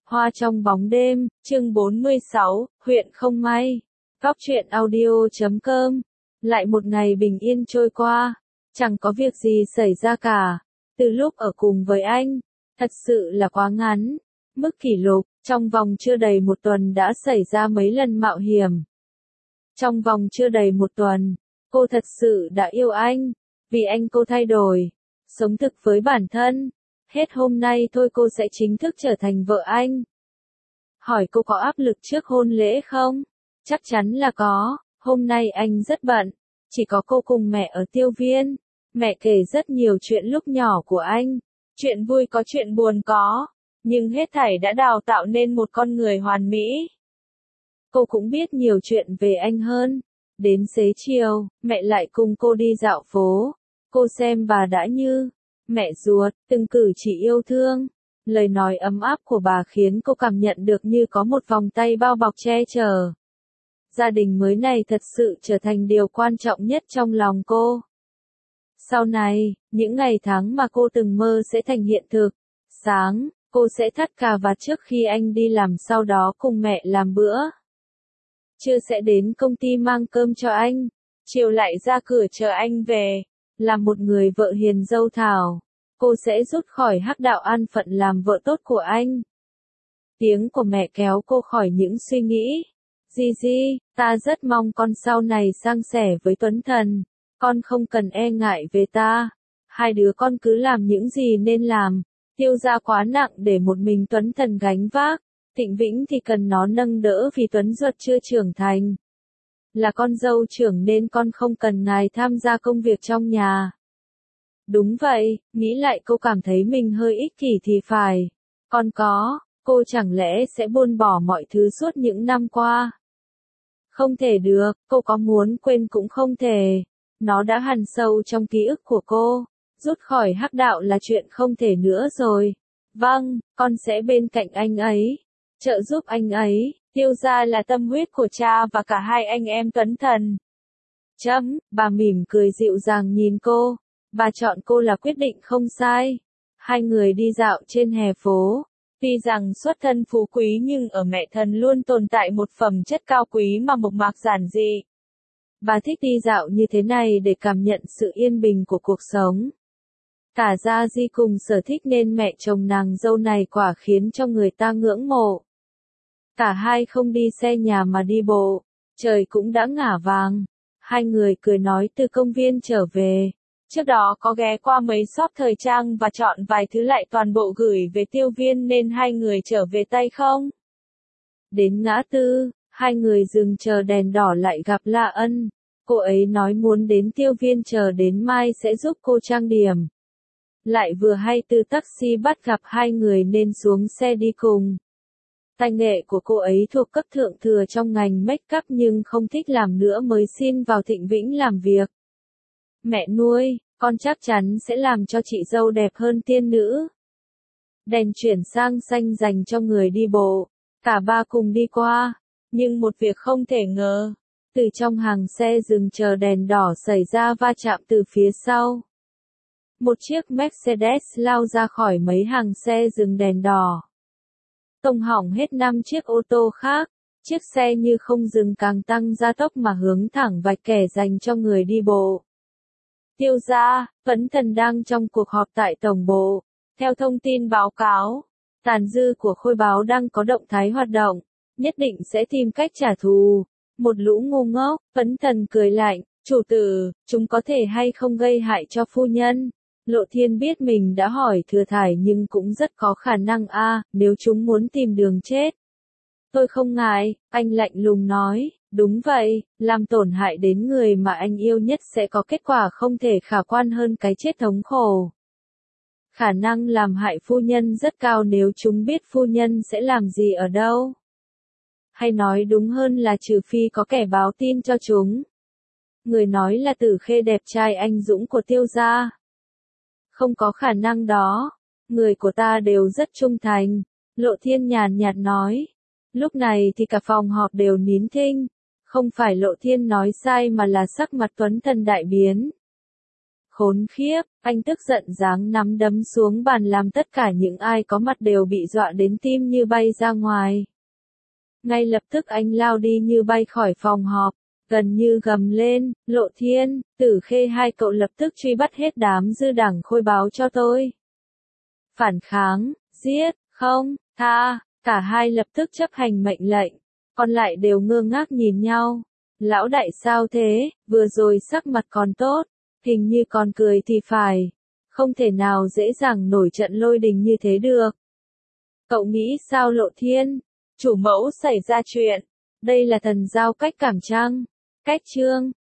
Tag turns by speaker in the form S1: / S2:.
S1: Hoa trong bóng đêm, chương 46, huyện không may. Góc truyện audio.com. Lại một ngày bình yên trôi qua, chẳng có việc gì xảy ra cả. Từ lúc ở cùng với anh, thật sự là quá ngắn. Mức kỷ lục, trong vòng chưa đầy một tuần đã xảy ra mấy lần mạo hiểm. Trong vòng chưa đầy một tuần, cô thật sự đã yêu anh. Vì anh cô thay đổi, sống thực với bản thân. Hết hôm nay thôi cô sẽ chính thức trở thành vợ anh. Hỏi cô có áp lực trước hôn lễ không? Chắc chắn là có, hôm nay anh rất bận. Chỉ có cô cùng mẹ ở Tiêu Viên. Mẹ kể rất nhiều chuyện lúc nhỏ của anh. Chuyện vui có chuyện buồn có. Nhưng hết thảy đã đào tạo nên một con người hoàn mỹ. Cô cũng biết nhiều chuyện về anh hơn. Đến xế chiều, mẹ lại cùng cô đi dạo phố. Cô xem bà đã như mẹ ruột, từng cử chỉ yêu thương. Lời nói ấm áp của bà khiến cô cảm nhận được như có một vòng tay bao bọc che chở. Gia đình mới này thật sự trở thành điều quan trọng nhất trong lòng cô. Sau này, những ngày tháng mà cô từng mơ sẽ thành hiện thực. Sáng, cô sẽ thắt cà vạt trước khi anh đi làm, sau đó cùng mẹ làm bữa. Trưa sẽ đến công ty mang cơm cho anh. Chiều lại ra cửa chờ anh về. Là một người vợ hiền dâu thảo, cô sẽ rút khỏi hắc đạo an phận làm vợ tốt của anh. Tiếng của mẹ kéo cô khỏi những suy nghĩ. Gigi, ta rất mong con sau này sang sẻ với Tuấn Thần. Con không cần e ngại về ta. Hai đứa con cứ làm những gì nên làm. Tiêu gia quá nặng để một mình Tuấn Thần gánh vác. Thịnh Vĩnh thì cần nó nâng đỡ vì Tuấn Duật chưa trưởng thành. Là con dâu trưởng nên con không cần ngài tham gia công việc trong nhà. Đúng vậy, nghĩ lại cô cảm thấy mình hơi ích kỷ thì phải. Cô chẳng lẽ sẽ buông bỏ mọi thứ suốt những năm qua? Không thể được, cô có muốn quên cũng không thể. Nó đã hằn sâu trong ký ức của cô. Rút khỏi hắc đạo là chuyện không thể nữa rồi. Vâng, con sẽ bên cạnh anh ấy. Trợ giúp anh ấy. Tiêu gia là tâm huyết của cha và cả hai anh em Tuấn Thần. Bà mỉm cười dịu dàng nhìn cô. Bà chọn cô là quyết định không sai. Hai người đi dạo trên hè phố. Tuy rằng xuất thân phú quý nhưng ở mẹ Thần luôn tồn tại một phẩm chất cao quý mà mộc mạc giản dị. Bà thích đi dạo như thế này để cảm nhận sự yên bình của cuộc sống. Cả gia di cùng sở thích nên mẹ chồng nàng dâu này quả khiến cho người ta ngưỡng mộ. Cả hai không đi xe nhà mà đi bộ. Trời cũng đã ngả vàng. Hai người cười nói từ công viên trở về. Trước đó có ghé qua mấy shop thời trang và chọn vài thứ lại toàn bộ gửi về Tiêu Viên nên hai người trở về tay không. Đến ngã tư, hai người dừng chờ đèn đỏ lại gặp La Ân. Cô ấy nói muốn đến Tiêu Viên chờ đến mai sẽ giúp cô trang điểm. Lại vừa hay từ taxi bắt gặp hai người nên xuống xe đi cùng. Tay nghệ của cô ấy thuộc cấp thượng thừa trong ngành make up nhưng không thích làm nữa mới xin vào Thịnh Vĩnh làm việc. Mẹ nuôi, con chắc chắn sẽ làm cho chị dâu đẹp hơn tiên nữ. Đèn chuyển sang xanh dành cho người đi bộ. Cả ba cùng đi qua. Nhưng một việc không thể ngờ. Từ trong hàng xe dừng chờ đèn đỏ xảy ra va chạm từ phía sau. Một chiếc Mercedes lao ra khỏi mấy hàng xe dừng đèn đỏ. Tông hỏng hết 5 chiếc ô tô khác. Chiếc xe như không dừng càng tăng gia tốc mà hướng thẳng vạch kẻ dành cho người đi bộ. Tiêu gia, Tuấn Thần đang trong cuộc họp tại tổng bộ. Theo thông tin báo cáo, tàn dư của Khôi báo đang có động thái hoạt động, nhất định sẽ tìm cách trả thù. Một lũ ngu ngốc, Tuấn Thần cười lạnh, chủ tử, chúng có thể hay không gây hại cho phu nhân. Lộ Thiên biết mình đã hỏi thừa thải nhưng cũng rất có khả năng nếu chúng muốn tìm đường chết. Tôi không ngại, anh lạnh lùng nói, đúng vậy, làm tổn hại đến người mà anh yêu nhất sẽ có kết quả không thể khả quan hơn cái chết thống khổ. Khả năng làm hại phu nhân rất cao nếu chúng biết phu nhân sẽ làm gì ở đâu. Hay nói đúng hơn là trừ phi có kẻ báo tin cho chúng. Người nói là Tử Khê đẹp trai anh dũng của Tiêu gia. Không có khả năng đó. Người của ta đều rất trung thành. Lộ Thiên nhàn nhạt nói. Lúc này thì cả phòng họp đều nín thinh. Không phải Lộ Thiên nói sai mà là sắc mặt Tuấn Thần đại biến. Khốn khiếp, anh tức giận giáng nắm đấm xuống bàn làm tất cả những ai có mặt đều bị dọa đến tim như bay ra ngoài. Ngay lập tức anh lao đi như bay khỏi phòng họp, gần như gầm lên, Lộ Thiên, Tử Khê hai cậu lập tức truy bắt hết đám dư đảng Khôi báo cho tôi. Phản kháng, giết, không, tha, cả hai lập tức chấp hành mệnh lệnh, còn lại đều ngơ ngác nhìn nhau. Lão đại sao thế, vừa rồi sắc mặt còn tốt, hình như còn cười thì phải, không thể nào dễ dàng nổi trận lôi đình như thế được. Cậu nghĩ sao Lộ Thiên? Chủ mẫu xảy ra chuyện, đây là thần giao cách cảm chăng? Cách chương